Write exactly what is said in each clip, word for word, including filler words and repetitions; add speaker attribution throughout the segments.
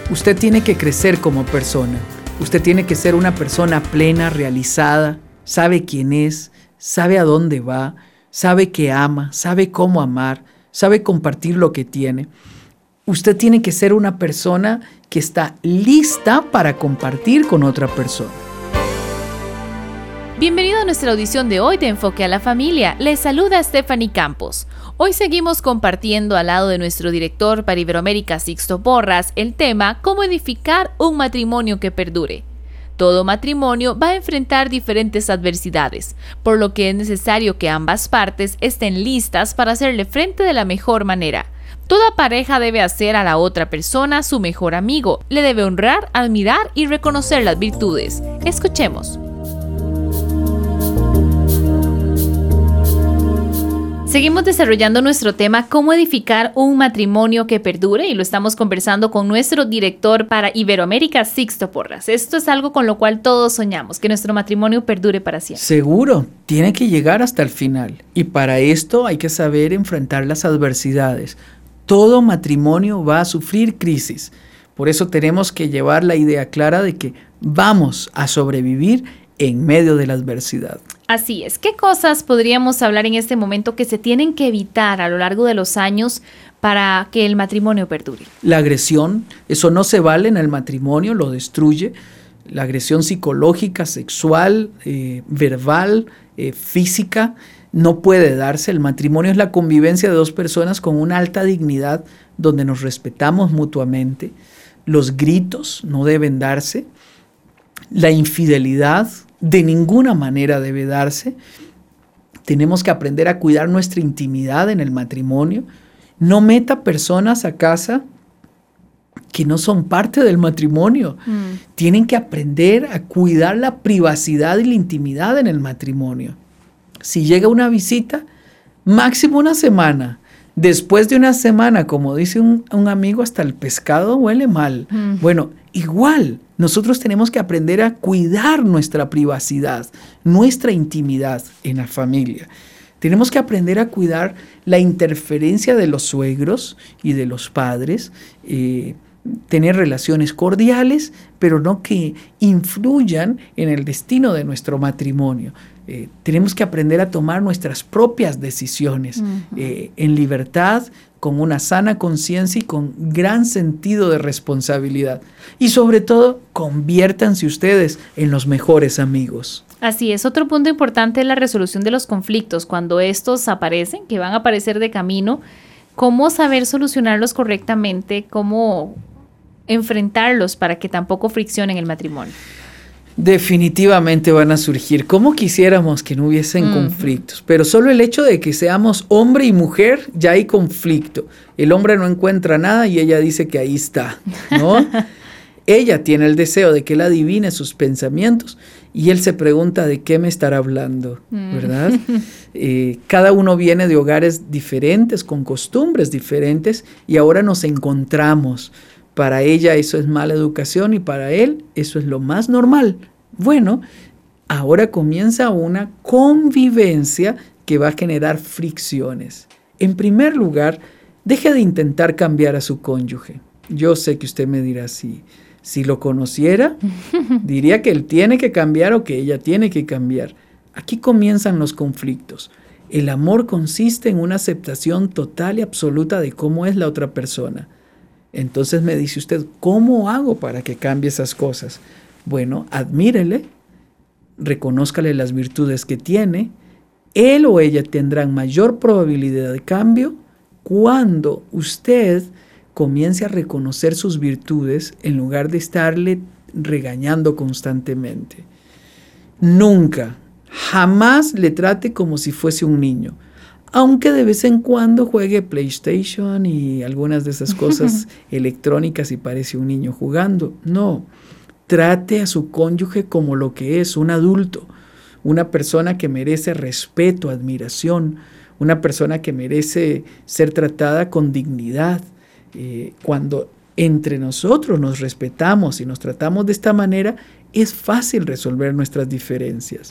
Speaker 1: Usted tiene que crecer como persona. Usted tiene que ser una persona plena, realizada, sabe quién es, sabe a dónde va, sabe que ama, sabe cómo amar, sabe compartir lo que tiene. Usted tiene que ser una persona que está lista para compartir con otra persona.
Speaker 2: Bienvenido a nuestra audición de hoy de Enfoque a la Familia. Les saluda Stephanie Campos. Hoy seguimos compartiendo al lado de nuestro director para Iberoamérica, Sixto Porras, el tema cómo edificar un matrimonio que perdure. Todo matrimonio va a enfrentar diferentes adversidades, por lo que es necesario que ambas partes estén listas para hacerle frente de la mejor manera. Toda pareja debe hacer a la otra persona su mejor amigo, le debe honrar, admirar y reconocer las virtudes. Escuchemos. Seguimos desarrollando nuestro tema cómo edificar un matrimonio que perdure y lo estamos conversando con nuestro director para Iberoamérica, Sixto Porras. Esto es algo con lo cual todos soñamos, que nuestro matrimonio perdure para siempre.
Speaker 1: Seguro, tiene que llegar hasta el final y para esto hay que saber enfrentar las adversidades. Todo matrimonio va a sufrir crisis, por eso tenemos que llevar la idea clara de que vamos a sobrevivir en medio de la adversidad.
Speaker 2: Así es. ¿Qué cosas podríamos hablar en este momento que se tienen que evitar a lo largo de los años para que el matrimonio perdure?
Speaker 1: La agresión, eso no se vale en el matrimonio, lo destruye. La agresión psicológica, sexual, eh, verbal, eh, física, no puede darse. El matrimonio es la convivencia de dos personas con una alta dignidad donde nos respetamos mutuamente. Los gritos no deben darse. La infidelidad de ninguna manera debe darse. Tenemos que aprender a cuidar nuestra intimidad en el matrimonio. No meta personas a casa que no son parte del matrimonio. Mm. Tienen que aprender a cuidar la privacidad y la intimidad en el matrimonio. Si llega una visita, máximo una semana. Después de una semana, como dice un, un amigo, hasta el pescado huele mal. Mm. Bueno, igual, nosotros tenemos que aprender a cuidar nuestra privacidad, nuestra intimidad en la familia. Tenemos que aprender a cuidar la interferencia de los suegros y de los padres, eh, tener relaciones cordiales, pero no que influyan en el destino de nuestro matrimonio. Eh, tenemos que aprender a tomar nuestras propias decisiones uh-huh. eh, en libertad, con una sana conciencia y con gran sentido de responsabilidad. Y sobre todo, conviértanse ustedes en los mejores amigos.
Speaker 2: Así es. Otro punto importante es la resolución de los conflictos. Cuando estos aparecen, que van a aparecer de camino, cómo saber solucionarlos correctamente, cómo enfrentarlos para que tampoco friccionen el matrimonio.
Speaker 1: Definitivamente van a surgir. ¿Cómo quisiéramos que no hubiesen uh-huh. conflictos? Pero solo el hecho de que seamos hombre y mujer, ya hay conflicto. El hombre no encuentra nada y ella dice que ahí está, ¿no? Ella tiene el deseo de que él adivine sus pensamientos y él se pregunta de qué me estará hablando, ¿verdad? eh, cada uno viene de hogares diferentes, con costumbres diferentes y ahora nos encontramos. Para ella eso es mala educación y para él eso es lo más normal. Bueno, ahora comienza una convivencia que va a generar fricciones. En primer lugar, deje de intentar cambiar a su cónyuge. Yo sé que usted me dirá si, si lo conociera, diría que él tiene que cambiar o que ella tiene que cambiar. Aquí comienzan los conflictos. El amor consiste en una aceptación total y absoluta de cómo es la otra persona. Entonces me dice usted, ¿cómo hago para que cambie esas cosas? Bueno, admírele, reconózcale las virtudes que tiene. Él o ella tendrán mayor probabilidad de cambio cuando usted comience a reconocer sus virtudes en lugar de estarle regañando constantemente. Nunca, jamás le trate como si fuese un niño. Aunque de vez en cuando juegue PlayStation y algunas de esas cosas electrónicas y parece un niño jugando. No, trate a su cónyuge como lo que es, un adulto, una persona que merece respeto, admiración, una persona que merece ser tratada con dignidad. Eh, cuando entre nosotros nos respetamos y nos tratamos de esta manera, es fácil resolver nuestras diferencias.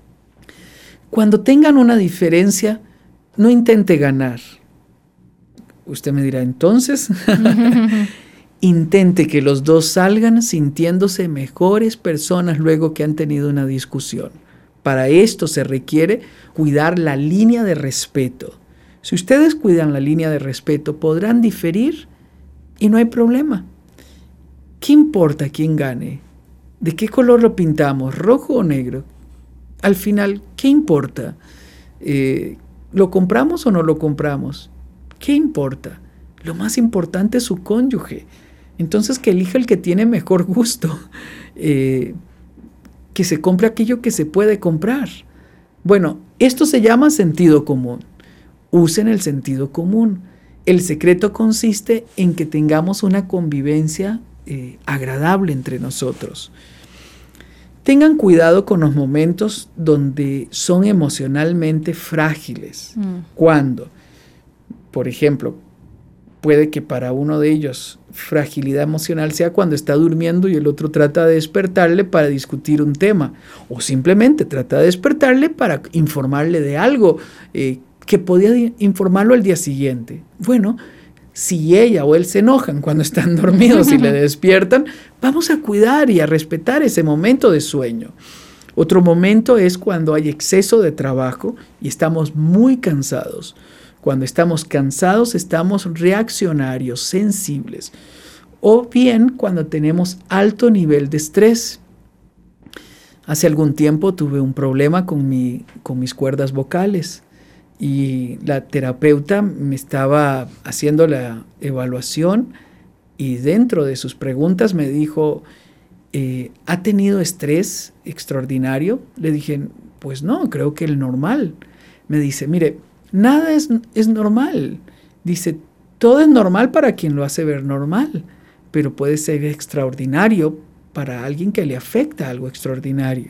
Speaker 1: Cuando tengan una diferencia, no intente ganar. Usted me dirá, entonces, intente que los dos salgan sintiéndose mejores personas luego que han tenido una discusión. Para esto se requiere cuidar la línea de respeto. Si ustedes cuidan la línea de respeto, podrán diferir y no hay problema. ¿Qué importa quién gane? ¿De qué color lo pintamos? ¿Rojo o negro? Al final, ¿qué importa? Eh, ¿Lo compramos o no lo compramos? ¿Qué importa? Lo más importante es su cónyuge. Entonces, que elija el que tiene mejor gusto. Eh, que se compre aquello que se puede comprar. Bueno, esto se llama sentido común. Usen el sentido común. El secreto consiste en que tengamos una convivencia eh, agradable entre nosotros. Tengan cuidado con los momentos donde son emocionalmente frágiles. Mm. Cuando, por ejemplo, puede que para uno de ellos fragilidad emocional sea cuando está durmiendo y el otro trata de despertarle para discutir un tema, o simplemente trata de despertarle para informarle de algo eh, que podía informarlo al día siguiente. Bueno, si ella o él se enojan cuando están dormidos y le despiertan, vamos a cuidar y a respetar ese momento de sueño. Otro momento es cuando hay exceso de trabajo y estamos muy cansados. Cuando estamos cansados, estamos reaccionarios, sensibles. O bien cuando tenemos alto nivel de estrés. Hace algún tiempo tuve un problema con, mi, con mis cuerdas vocales y la terapeuta me estaba haciendo la evaluación y dentro de sus preguntas me dijo, eh, ¿ha tenido estrés extraordinario? Le dije, pues no, creo que el normal. Me dice, mire, nada es, es normal. Dice, todo es normal para quien lo hace ver normal, pero puede ser extraordinario para alguien que le afecta algo extraordinario.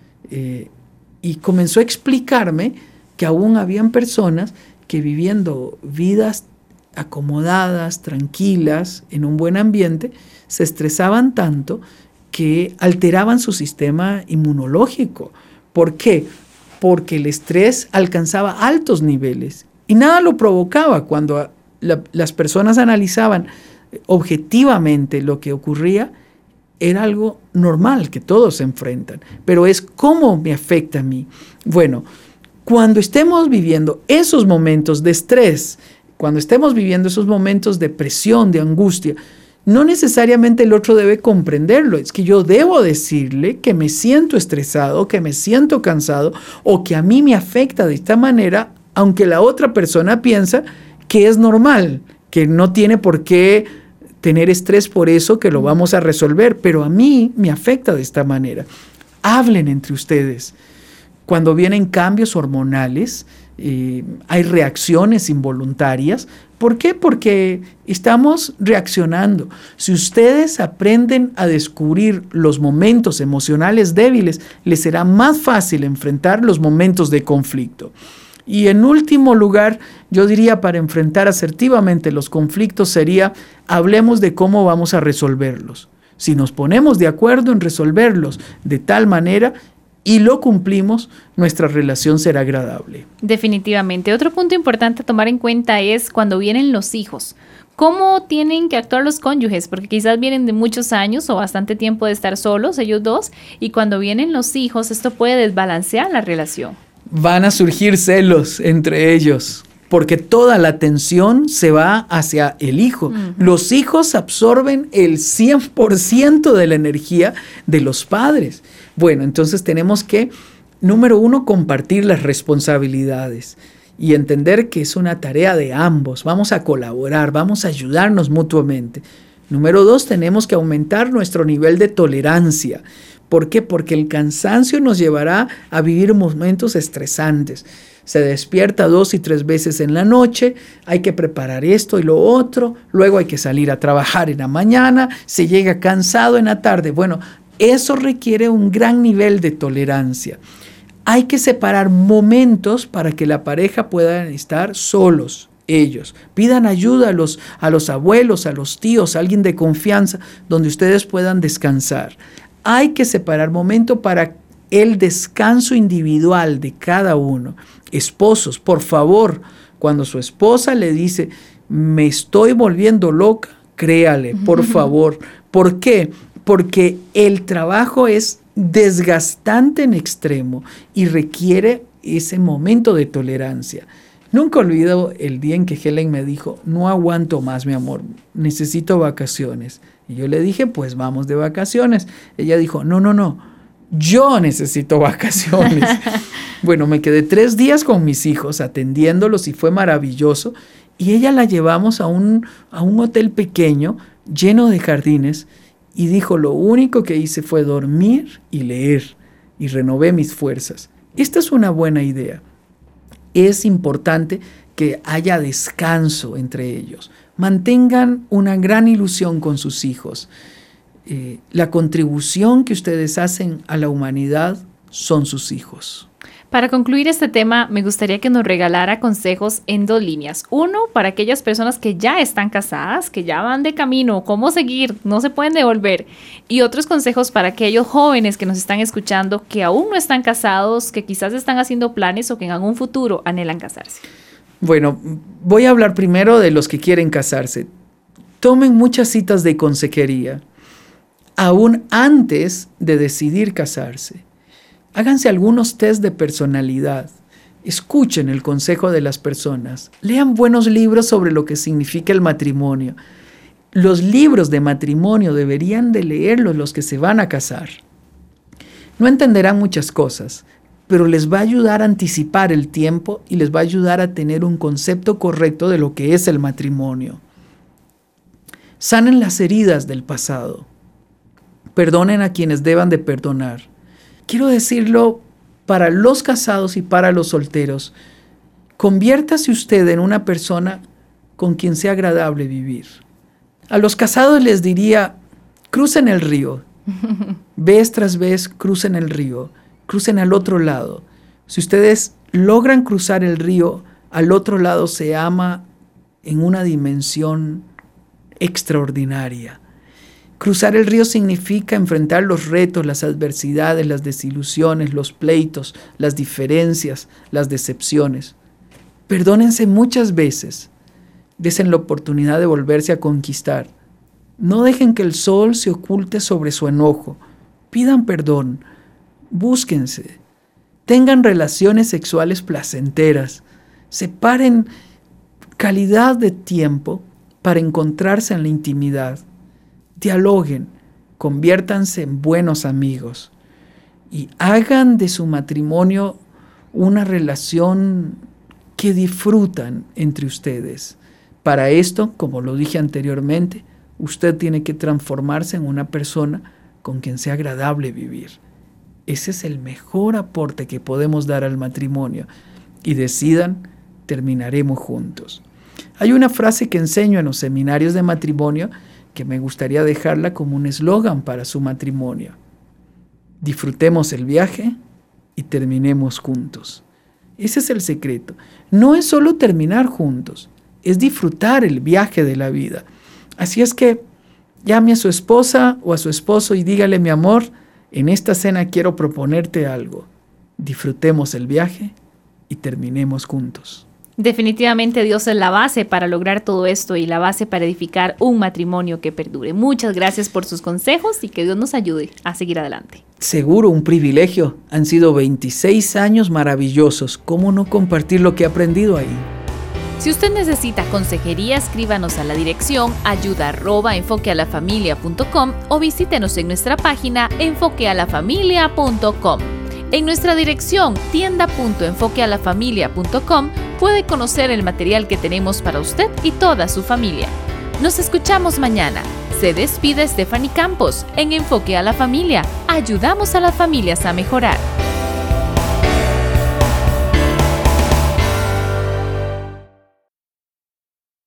Speaker 1: Eh, y comenzó a explicarme que aún habían personas que viviendo vidas acomodadas, tranquilas, en un buen ambiente, se estresaban tanto que alteraban su sistema inmunológico. ¿Por qué? Porque el estrés alcanzaba altos niveles y nada lo provocaba. Cuando la, las personas analizaban objetivamente lo que ocurría, era algo normal que todos se enfrentan, pero es cómo me afecta a mí. Bueno, cuando estemos viviendo esos momentos de estrés, cuando estemos viviendo esos momentos de presión, de angustia, no necesariamente el otro debe comprenderlo, es que yo debo decirle que me siento estresado, que me siento cansado o que a mí me afecta de esta manera, aunque la otra persona piensa que es normal, que no tiene por qué tener estrés por eso, que lo vamos a resolver, pero a mí me afecta de esta manera. Hablen entre ustedes. Cuando vienen cambios hormonales, eh, hay reacciones involuntarias. ¿Por qué? Porque estamos reaccionando. Si ustedes aprenden a descubrir los momentos emocionales débiles, les será más fácil enfrentar los momentos de conflicto. Y en último lugar, yo diría para enfrentar asertivamente los conflictos sería, hablemos de cómo vamos a resolverlos. Si nos ponemos de acuerdo en resolverlos de tal manera y lo cumplimos, nuestra relación será agradable.
Speaker 2: Definitivamente. Otro punto importante a tomar en cuenta es cuando vienen los hijos. ¿Cómo tienen que actuar los cónyuges? Porque quizás vienen de muchos años o bastante tiempo de estar solos, ellos dos, y cuando vienen los hijos, esto puede desbalancear la relación.
Speaker 1: Van a surgir celos entre ellos, porque toda la atención se va hacia el hijo. Uh-huh. Los hijos absorben el cien por ciento de la energía de los padres. Bueno, entonces tenemos que, número uno, compartir las responsabilidades y entender que es una tarea de ambos. Vamos a colaborar, vamos a ayudarnos mutuamente. Número dos, tenemos que aumentar nuestro nivel de tolerancia. ¿Por qué? Porque el cansancio nos llevará a vivir momentos estresantes. Se despierta dos y tres veces en la noche, hay que preparar esto y lo otro, luego hay que salir a trabajar en la mañana, se llega cansado en la tarde. Bueno, eso requiere un gran nivel de tolerancia. Hay que separar momentos para que la pareja pueda estar solos. Ellos pidan ayuda a los, a los abuelos, a los tíos, a alguien de confianza, donde ustedes puedan descansar. Hay que separar momento para el descanso individual de cada uno. Esposos, por favor, cuando su esposa le dice, me estoy volviendo loca, créale, por favor. ¿Por qué? Porque el trabajo es desgastante en extremo y requiere ese momento de tolerancia. Nunca olvido el día en que Helen me dijo, no aguanto más, mi amor, necesito vacaciones. Y yo le dije, pues vamos de vacaciones. Ella dijo, no, no, no, yo necesito vacaciones. Bueno, me quedé tres días con mis hijos atendiéndolos y fue maravilloso. Y ella la llevamos a un, a un hotel pequeño, lleno de jardines, y dijo, lo único que hice fue dormir y leer, y renové mis fuerzas. Esta es una buena idea. Es importante que haya descanso entre ellos. Mantengan una gran ilusión con sus hijos. Eh, la contribución que ustedes hacen a la humanidad son sus hijos.
Speaker 2: Para concluir este tema, me gustaría que nos regalara consejos en dos líneas. Uno, para aquellas personas que ya están casadas, que ya van de camino, cómo seguir, no se pueden devolver. Y otros consejos para aquellos jóvenes que nos están escuchando, que aún no están casados, que quizás están haciendo planes o que en algún futuro anhelan casarse.
Speaker 1: Bueno, voy a hablar primero de los que quieren casarse. Tomen muchas citas de consejería, aún antes de decidir casarse. Háganse algunos test de personalidad. Escuchen el consejo de las personas. Lean buenos libros sobre lo que significa el matrimonio. Los libros de matrimonio deberían de leerlos los que se van a casar. No entenderán muchas cosas, pero les va a ayudar a anticipar el tiempo y les va a ayudar a tener un concepto correcto de lo que es el matrimonio. Sanen las heridas del pasado. Perdonen a quienes deban de perdonar. Quiero decirlo para los casados y para los solteros. Conviértase usted en una persona con quien sea agradable vivir. A los casados les diría, crucen el río. Vez tras vez crucen el río. Crucen al otro lado. Si ustedes logran cruzar el río, al otro lado se ama en una dimensión extraordinaria. Cruzar el río significa enfrentar los retos, las adversidades, las desilusiones, los pleitos, las diferencias, las decepciones. Perdónense muchas veces. Desen la oportunidad de volverse a conquistar. No dejen que el sol se oculte sobre su enojo. Pidan perdón. Búsquense. Tengan relaciones sexuales placenteras. Separen calidad de tiempo para encontrarse en la intimidad. Dialoguen, conviértanse en buenos amigos y hagan de su matrimonio una relación que disfrutan entre ustedes. Para esto, como lo dije anteriormente, usted tiene que transformarse en una persona con quien sea agradable vivir. Ese es el mejor aporte que podemos dar al matrimonio. Y decidan, terminaremos juntos. Hay una frase que enseño en los seminarios de matrimonio que me gustaría dejarla como un eslogan para su matrimonio. Disfrutemos el viaje y terminemos juntos. Ese es el secreto. No es solo terminar juntos, es disfrutar el viaje de la vida. Así es que llame a su esposa o a su esposo y dígale, mi amor, en esta cena quiero proponerte algo. Disfrutemos el viaje y terminemos juntos.
Speaker 2: Definitivamente Dios es la base para lograr todo esto y la base para edificar un matrimonio que perdure. Muchas gracias por sus consejos y que Dios nos ayude a seguir adelante.
Speaker 1: Seguro, un privilegio. Han sido veintiséis años maravillosos. ¿Cómo no compartir lo que he aprendido ahí?
Speaker 2: Si usted necesita consejería, escríbanos a la dirección ayuda arroba enfoquealafamilia punto com o visítenos en nuestra página enfoquealafamilia punto com. En nuestra dirección tienda punto enfoquealafamilia punto com puede conocer el material que tenemos para usted y toda su familia. Nos escuchamos mañana. Se despide Stephanie Campos en Enfoque a la Familia. Ayudamos a las familias a mejorar.